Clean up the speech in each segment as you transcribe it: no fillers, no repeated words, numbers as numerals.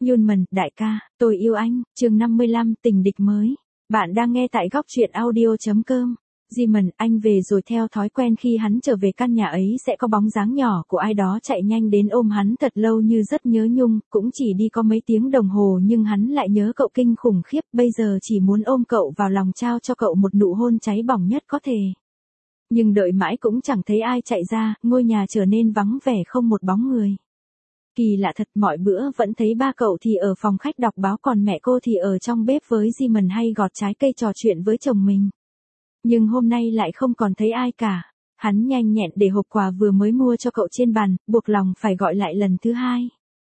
Yunman, đại ca, tôi yêu anh, chương 55, tình địch mới. Bạn đang nghe tại góc truyện audio.com. Jimin, anh về rồi. Theo thói quen khi hắn trở về căn nhà ấy sẽ có bóng dáng nhỏ của ai đó chạy nhanh đến ôm hắn thật lâu như rất nhớ nhung, cũng chỉ đi có mấy tiếng đồng hồ nhưng hắn lại nhớ cậu kinh khủng khiếp, bây giờ chỉ muốn ôm cậu vào lòng trao cho cậu một nụ hôn cháy bỏng nhất có thể. Nhưng đợi mãi cũng chẳng thấy ai chạy ra, ngôi nhà trở nên vắng vẻ không một bóng người. Kỳ lạ thật, mọi bữa vẫn thấy ba cậu thì ở phòng khách đọc báo còn mẹ cô thì ở trong bếp với Jimin hay gọt trái cây trò chuyện với chồng mình. Nhưng hôm nay lại không còn thấy ai cả. Hắn nhanh nhẹn để hộp quà vừa mới mua cho cậu trên bàn, buộc lòng phải gọi lại lần thứ hai.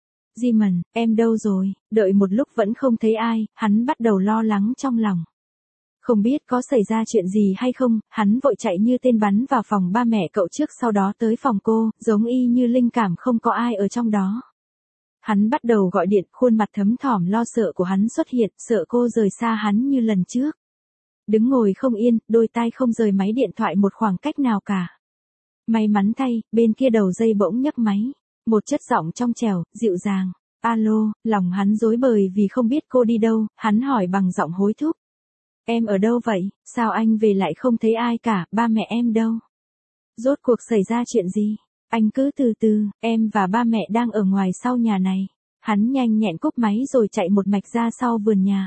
Jimin, em đâu rồi? Đợi một lúc vẫn không thấy ai, hắn bắt đầu lo lắng trong lòng. Không biết có xảy ra chuyện gì hay không, hắn vội chạy như tên bắn vào phòng ba mẹ cậu trước, sau đó tới phòng cô, giống y như linh cảm không có ai ở trong đó. Hắn bắt đầu gọi điện, khuôn mặt thấm thỏm lo sợ của hắn xuất hiện, sợ cô rời xa hắn như lần trước. Đứng ngồi không yên, đôi tai không rời máy điện thoại một khoảng cách nào cả. May mắn thay, bên kia đầu dây bỗng nhấc máy. Một chất giọng trong trẻo, dịu dàng. Alo, lòng hắn rối bời vì không biết cô đi đâu, hắn hỏi bằng giọng hối thúc. Em ở đâu vậy, sao anh về lại không thấy ai cả, ba mẹ em đâu? Rốt cuộc xảy ra chuyện gì? Anh cứ từ từ, em và ba mẹ đang ở ngoài sau nhà này. Hắn nhanh nhẹn cúp máy rồi chạy một mạch ra sau vườn nhà.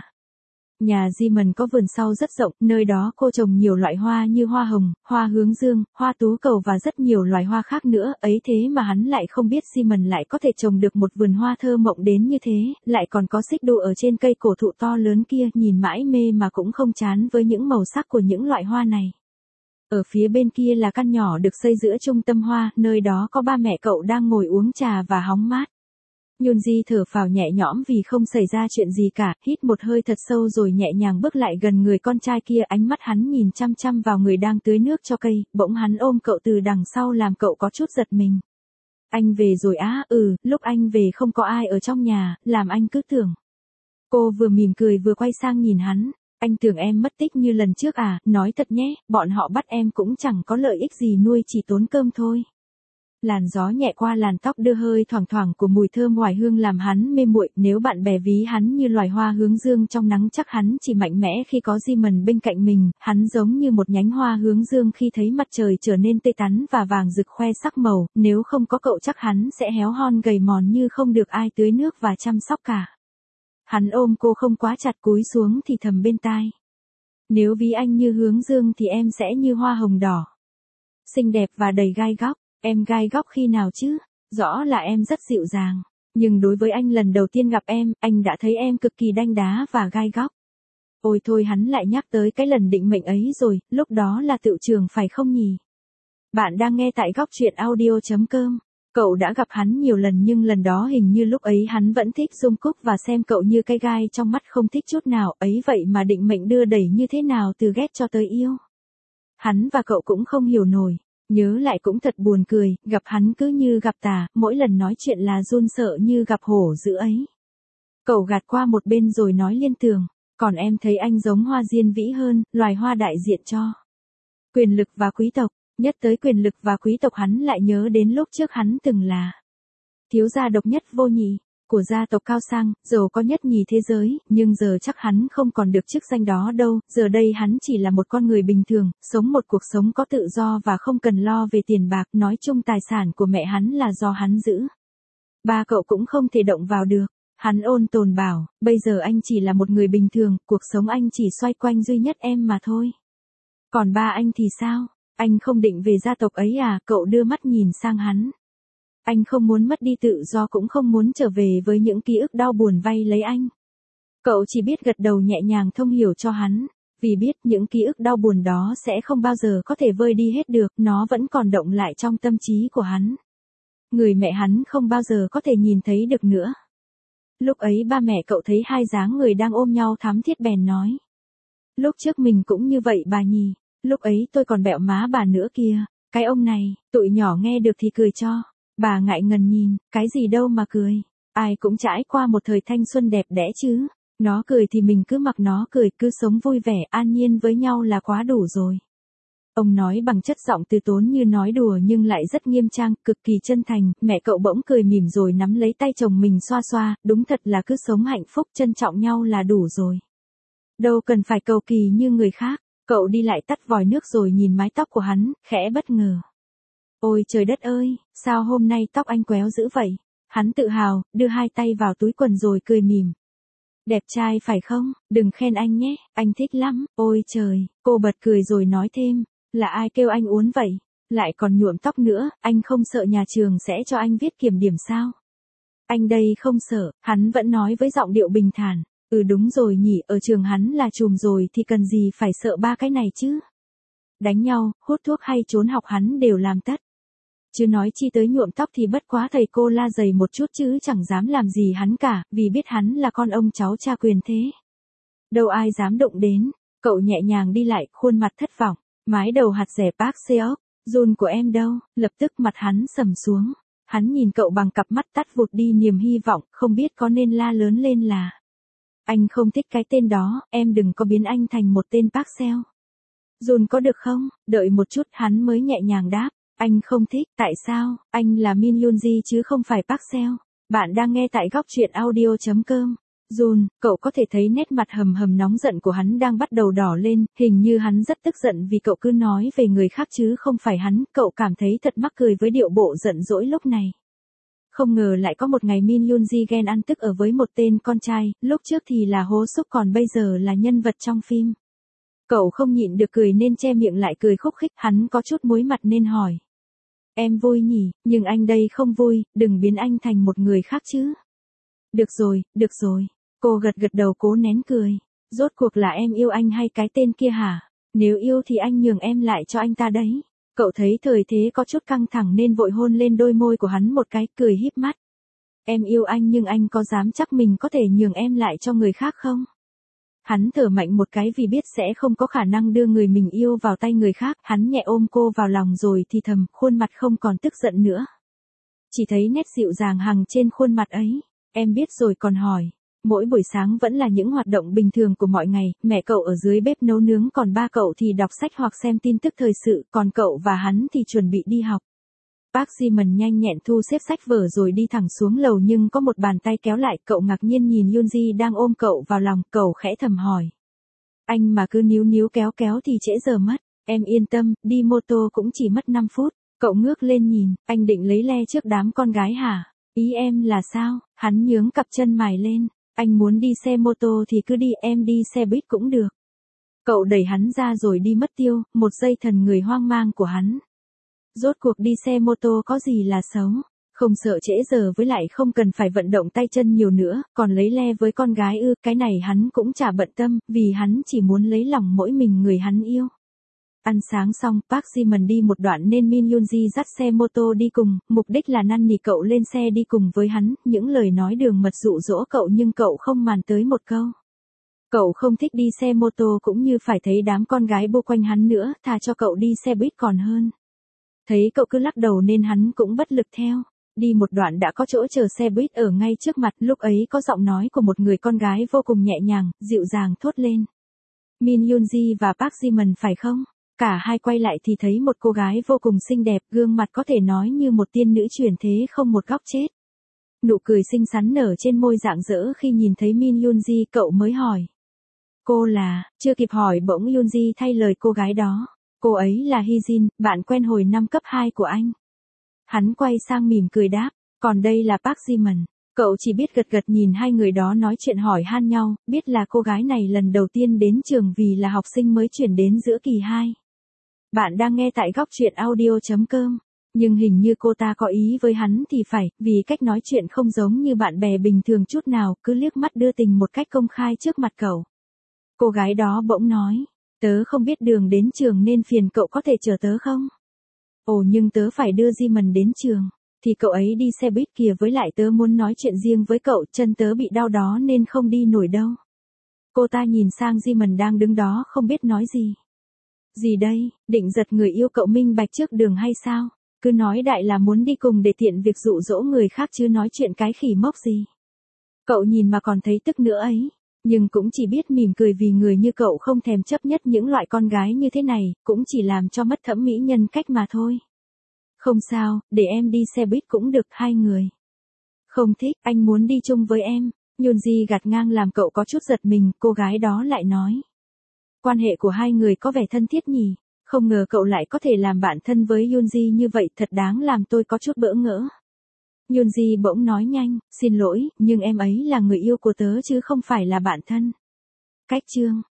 Nhà Jimin có vườn sau rất rộng, nơi đó cô trồng nhiều loại hoa như hoa hồng, hoa hướng dương, hoa tú cầu và rất nhiều loài hoa khác nữa, ấy thế mà hắn lại không biết Jimin lại có thể trồng được một vườn hoa thơ mộng đến như thế, lại còn có xích đu ở trên cây cổ thụ to lớn kia, nhìn mãi mê mà cũng không chán với những màu sắc của những loại hoa này. Ở phía bên kia là căn nhỏ được xây giữa trung tâm hoa, nơi đó có ba mẹ cậu đang ngồi uống trà và hóng mát. Yoonji thở phào nhẹ nhõm vì không xảy ra chuyện gì cả, hít một hơi thật sâu rồi nhẹ nhàng bước lại gần người con trai kia, ánh mắt hắn nhìn chăm chăm vào người đang tưới nước cho cây, bỗng hắn ôm cậu từ đằng sau làm cậu có chút giật mình. Anh về rồi á? Lúc anh về không có ai ở trong nhà, làm anh cứ tưởng. Cô vừa mỉm cười vừa quay sang nhìn hắn, anh tưởng em mất tích như lần trước à, nói thật nhé, bọn họ bắt em cũng chẳng có lợi ích gì, nuôi chỉ tốn cơm thôi. Làn gió nhẹ qua làn tóc đưa hơi thoảng thoảng của mùi thơm hoài hương làm hắn mê muội, nếu bạn bè ví hắn như loài hoa hướng dương trong nắng chắc hắn chỉ mạnh mẽ khi có Jimin bên cạnh mình, hắn giống như một nhánh hoa hướng dương khi thấy mặt trời trở nên tươi tắn và vàng rực khoe sắc màu, nếu không có cậu chắc hắn sẽ héo hon gầy mòn như không được ai tưới nước và chăm sóc cả. Hắn ôm cô không quá chặt, cúi xuống thì thầm bên tai. Nếu ví anh như hướng dương thì em sẽ như hoa hồng đỏ. Xinh đẹp và đầy gai góc. Em gai góc khi nào chứ? Rõ là em rất dịu dàng. Nhưng đối với anh lần đầu tiên gặp em, anh đã thấy em cực kỳ đanh đá và gai góc. Ôi thôi, hắn lại nhắc tới cái lần định mệnh ấy rồi, lúc đó là tựu trường phải không nhỉ? Bạn đang nghe tại góc truyện audio.com. Cậu đã gặp hắn nhiều lần nhưng lần đó hình như lúc ấy hắn vẫn thích Jungkook và xem cậu như cái gai trong mắt, không thích chút nào, ấy vậy mà định mệnh đưa đẩy như thế nào từ ghét cho tới yêu. Hắn và cậu cũng không hiểu nổi. Nhớ lại cũng thật buồn cười, gặp hắn cứ như gặp tà, mỗi lần nói chuyện là run sợ như gặp hổ dữ ấy. Cậu gạt qua một bên rồi nói liên tưởng, còn em thấy anh giống hoa diên vĩ hơn, loài hoa đại diện cho quyền lực và quý tộc. Nhất tới quyền lực và quý tộc hắn lại nhớ đến lúc trước hắn từng là thiếu gia độc nhất vô nhị của gia tộc cao sang, giàu có nhất nhì thế giới, nhưng giờ chắc hắn không còn được chức danh đó đâu, giờ đây hắn chỉ là một con người bình thường, sống một cuộc sống có tự do và không cần lo về tiền bạc, nói chung tài sản của mẹ hắn là do hắn giữ. Ba cậu cũng không thể động vào được. Hắn ôn tồn bảo, bây giờ anh chỉ là một người bình thường, cuộc sống anh chỉ xoay quanh duy nhất em mà thôi. Còn ba anh thì sao? Anh không định về gia tộc ấy à? Cậu đưa mắt nhìn sang hắn. Anh không muốn mất đi tự do, cũng không muốn trở về với những ký ức đau buồn vây lấy anh. Cậu chỉ biết gật đầu nhẹ nhàng thông hiểu cho hắn, vì biết những ký ức đau buồn đó sẽ không bao giờ có thể vơi đi hết được, nó vẫn còn động lại trong tâm trí của hắn. Người mẹ hắn không bao giờ có thể nhìn thấy được nữa. Lúc ấy ba mẹ cậu thấy hai dáng người đang ôm nhau thắm thiết bèn nói. Lúc trước mình cũng như vậy bà nhì, lúc ấy tôi còn bẹo má bà nữa kia, cái ông này, tụi nhỏ nghe được thì cười cho. Bà ngại ngần nhìn, cái gì đâu mà cười, ai cũng trải qua một thời thanh xuân đẹp đẽ chứ, nó cười thì mình cứ mặc nó cười, cứ sống vui vẻ an nhiên với nhau là quá đủ rồi. Ông nói bằng chất giọng từ tốn như nói đùa nhưng lại rất nghiêm trang, cực kỳ chân thành. Mẹ cậu bỗng cười mỉm rồi nắm lấy tay chồng mình xoa xoa, đúng thật là cứ sống hạnh phúc trân trọng nhau là đủ rồi. Đâu cần phải cầu kỳ như người khác. Cậu đi lại tắt vòi nước rồi nhìn mái tóc của hắn, khẽ bất ngờ. Ôi trời đất ơi, sao hôm nay tóc anh quéo dữ vậy? Hắn tự hào, đưa hai tay vào túi quần rồi cười mỉm. Đẹp trai phải không? Đừng khen anh nhé, anh thích lắm. Ôi trời, cô bật cười rồi nói thêm. Là ai kêu anh uốn vậy? Lại còn nhuộm tóc nữa, anh không sợ nhà trường sẽ cho anh viết kiểm điểm sao? Anh đây không sợ, hắn vẫn nói với giọng điệu bình thản. Ừ đúng rồi nhỉ, ở trường hắn là trùm rồi thì cần gì phải sợ ba cái này chứ? Đánh nhau, hút thuốc hay trốn học hắn đều làm tất. Chứ nói chi tới nhuộm tóc thì bất quá thầy cô la dày một chút chứ chẳng dám làm gì hắn cả, vì biết hắn là con ông cháu cha quyền thế. Đâu ai dám động đến, cậu nhẹ nhàng đi lại, khuôn mặt thất vọng, mái đầu hạt rẻ Park Seok, Jun của em đâu, lập tức mặt hắn sầm xuống. Hắn nhìn cậu bằng cặp mắt tắt vụt đi niềm hy vọng, không biết có nên la lớn lên là. Anh không thích cái tên đó, em đừng có biến anh thành một tên Park Seo. Jun có được không? Đợi một chút hắn mới nhẹ nhàng đáp. Anh không thích, tại sao? Anh là Min Yoonji chứ không phải Park Seo. Bạn đang nghe tại góc truyện audio.com. Jun, cậu có thể thấy nét mặt hầm hầm nóng giận của hắn đang bắt đầu đỏ lên, hình như hắn rất tức giận vì cậu cứ nói về người khác chứ không phải hắn, cậu cảm thấy thật mắc cười với điệu bộ giận dỗi lúc này. Không ngờ lại có một ngày Min Yoonji ghen ăn tức ở với một tên con trai, lúc trước thì là hố xúc còn bây giờ là nhân vật trong phim. Cậu không nhịn được cười nên che miệng lại cười khúc khích, hắn có chút muối mặt nên hỏi. Em vui nhỉ, nhưng anh đây không vui, đừng biến anh thành một người khác chứ. Được rồi, cô gật gật đầu cố nén cười. Rốt cuộc là em yêu anh hay cái tên kia hả? Nếu yêu thì anh nhường em lại cho anh ta đấy. Cậu thấy thời thế có chút căng thẳng nên vội hôn lên đôi môi của hắn một cái, cười híp mắt. Em yêu anh nhưng anh có dám chắc mình có thể nhường em lại cho người khác không? Hắn thở mạnh một cái vì biết sẽ không có khả năng đưa người mình yêu vào tay người khác, hắn nhẹ ôm cô vào lòng rồi thì thầm, khuôn mặt không còn tức giận nữa. Chỉ thấy nét dịu dàng hằn trên khuôn mặt ấy, em biết rồi còn hỏi. Mỗi buổi sáng vẫn là những hoạt động bình thường của mọi ngày, mẹ cậu ở dưới bếp nấu nướng còn ba cậu thì đọc sách hoặc xem tin tức thời sự, còn cậu và hắn thì chuẩn bị đi học. Park Ji-man nhanh nhẹn thu xếp sách vở rồi đi thẳng xuống lầu nhưng có một bàn tay kéo lại, cậu ngạc nhiên nhìn Yoonji đang ôm cậu vào lòng, cậu khẽ thầm hỏi. Anh mà cứ níu kéo thì trễ giờ mất, em yên tâm, đi mô tô cũng chỉ mất 5 phút, cậu ngước lên nhìn, anh định lấy le trước đám con gái hả? Ý em là sao? Hắn nhướng cặp chân mày lên, anh muốn đi xe mô tô thì cứ đi, em đi xe buýt cũng được. Cậu đẩy hắn ra rồi đi mất tiêu, một giây thần người hoang mang của hắn. Rốt cuộc đi xe mô tô có gì là xấu, không sợ trễ giờ với lại không cần phải vận động tay chân nhiều nữa, còn lấy le với con gái ư, cái này hắn cũng chả bận tâm, vì hắn chỉ muốn lấy lòng mỗi mình người hắn yêu. Ăn sáng xong, Park Ji-man đi một đoạn nên Min Yoonji dắt xe mô tô đi cùng, mục đích là năn nỉ cậu lên xe đi cùng với hắn, những lời nói đường mật dụ dỗ cậu nhưng cậu không màn tới một câu. Cậu không thích đi xe mô tô cũng như phải thấy đám con gái bu quanh hắn nữa, thà cho cậu đi xe buýt còn hơn. Thấy cậu cứ lắc đầu nên hắn cũng bất lực theo. Đi một đoạn đã có chỗ chờ xe buýt ở ngay trước mặt, lúc ấy có giọng nói của một người con gái vô cùng nhẹ nhàng, dịu dàng thốt lên. Min Yoonji và Park Ji-man phải không? Cả hai quay lại thì thấy một cô gái vô cùng xinh đẹp, gương mặt có thể nói như một tiên nữ chuyển thế không một góc chết. Nụ cười xinh xắn nở trên môi rạng rỡ khi nhìn thấy Min Yoonji, cậu mới hỏi. Cô là, chưa kịp hỏi bỗng Yoonji thay lời cô gái đó. Cô ấy là Hyejin, bạn quen hồi năm cấp 2 của anh. Hắn quay sang mỉm cười đáp, còn đây là Park Ji-man. Cậu chỉ biết gật gật nhìn hai người đó nói chuyện hỏi han nhau, biết là cô gái này lần đầu tiên đến trường vì là học sinh mới chuyển đến giữa kỳ 2. Bạn đang nghe tại góc truyện audio.com. Nhưng hình như cô ta có ý với hắn thì phải, vì cách nói chuyện không giống như bạn bè bình thường chút nào, cứ liếc mắt đưa tình một cách công khai trước mặt cậu. Cô gái đó bỗng nói, tớ không biết đường đến trường nên phiền cậu có thể chở tớ không? Ồ nhưng tớ phải đưa Ji-man đến trường, thì cậu ấy đi xe buýt kìa, với lại tớ muốn nói chuyện riêng với cậu, chân tớ bị đau đó nên không đi nổi đâu. Cô ta nhìn sang Ji-man đang đứng đó không biết nói gì. Gì đây, định giật người yêu cậu minh bạch trước đường hay sao? Cứ nói đại là muốn đi cùng để tiện việc dụ dỗ người khác chứ nói chuyện cái khỉ mốc gì. Cậu nhìn mà còn thấy tức nữa ấy. Nhưng cũng chỉ biết mỉm cười vì người như cậu không thèm chấp nhất những loại con gái như thế này, cũng chỉ làm cho mất thẩm mỹ nhân cách mà thôi. Không sao, để em đi xe buýt cũng được, hai người. Không thích, anh muốn đi chung với em. Yoonji gạt ngang làm cậu có chút giật mình, cô gái đó lại nói. Quan hệ của hai người có vẻ thân thiết nhỉ, không ngờ cậu lại có thể làm bạn thân với Yoonji như vậy, thật đáng làm tôi có chút bỡ ngỡ. Yoonji bỗng nói nhanh, xin lỗi, nhưng em ấy là người yêu của tớ chứ không phải là bạn thân. Cách chương